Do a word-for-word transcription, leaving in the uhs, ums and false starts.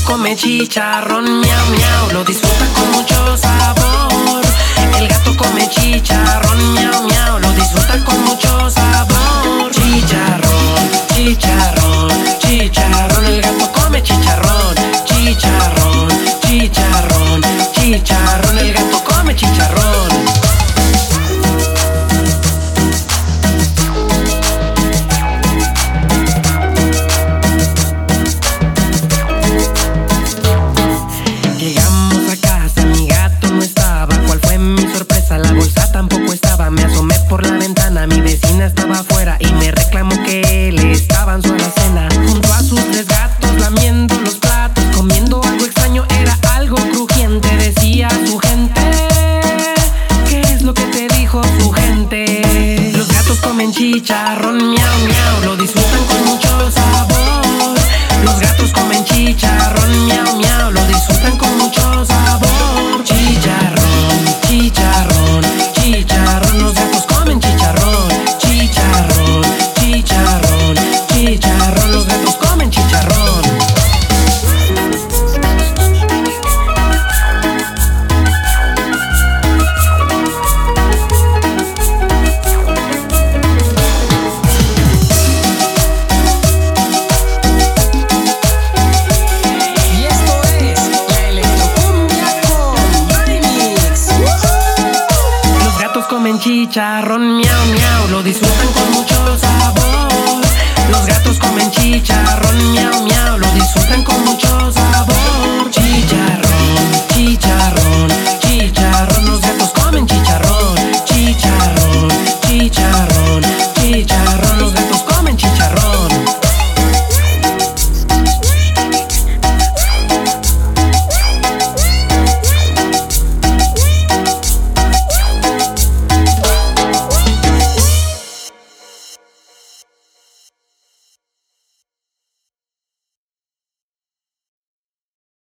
come chicharrón, miau, miau, lo disfruta con mucho sabor. El gato come chicharrón, miau, miau, lo disfruta con mucho sabor. Chicharrón, chicharrón, chicharrón, el gato come chicharrón. Chicharrón, chicharrón, chicharrón, el gato come chicharrón. Mi vecina estaba afuera y me reclamó que él estaba en su alacena, junto a sus tres gatos lamiendo los platos, comiendo algo extraño, era algo crujiente. Decía su gente, ¿qué es lo que te dijo su gente? Los gatos comen chicharrón, miau, miau, lo disfrutan con mucho sabor. Los gatos comen chicharrón, miau, miau, lo disfrutan con mucho sabor. Chicharrón, chicharrón, chicharrón, los gatos comen chicharrón. Chicharrón, chicharrón, chicharrón, los gatos comen chicharrón. Y esto es la Electrocumbia con Maymix. Los gatos comen chicharrón, miau, miau, lo disfrutan con mucho sabor. Los gatos comen chicharrón, miau, miau, lo disfrutan con mucho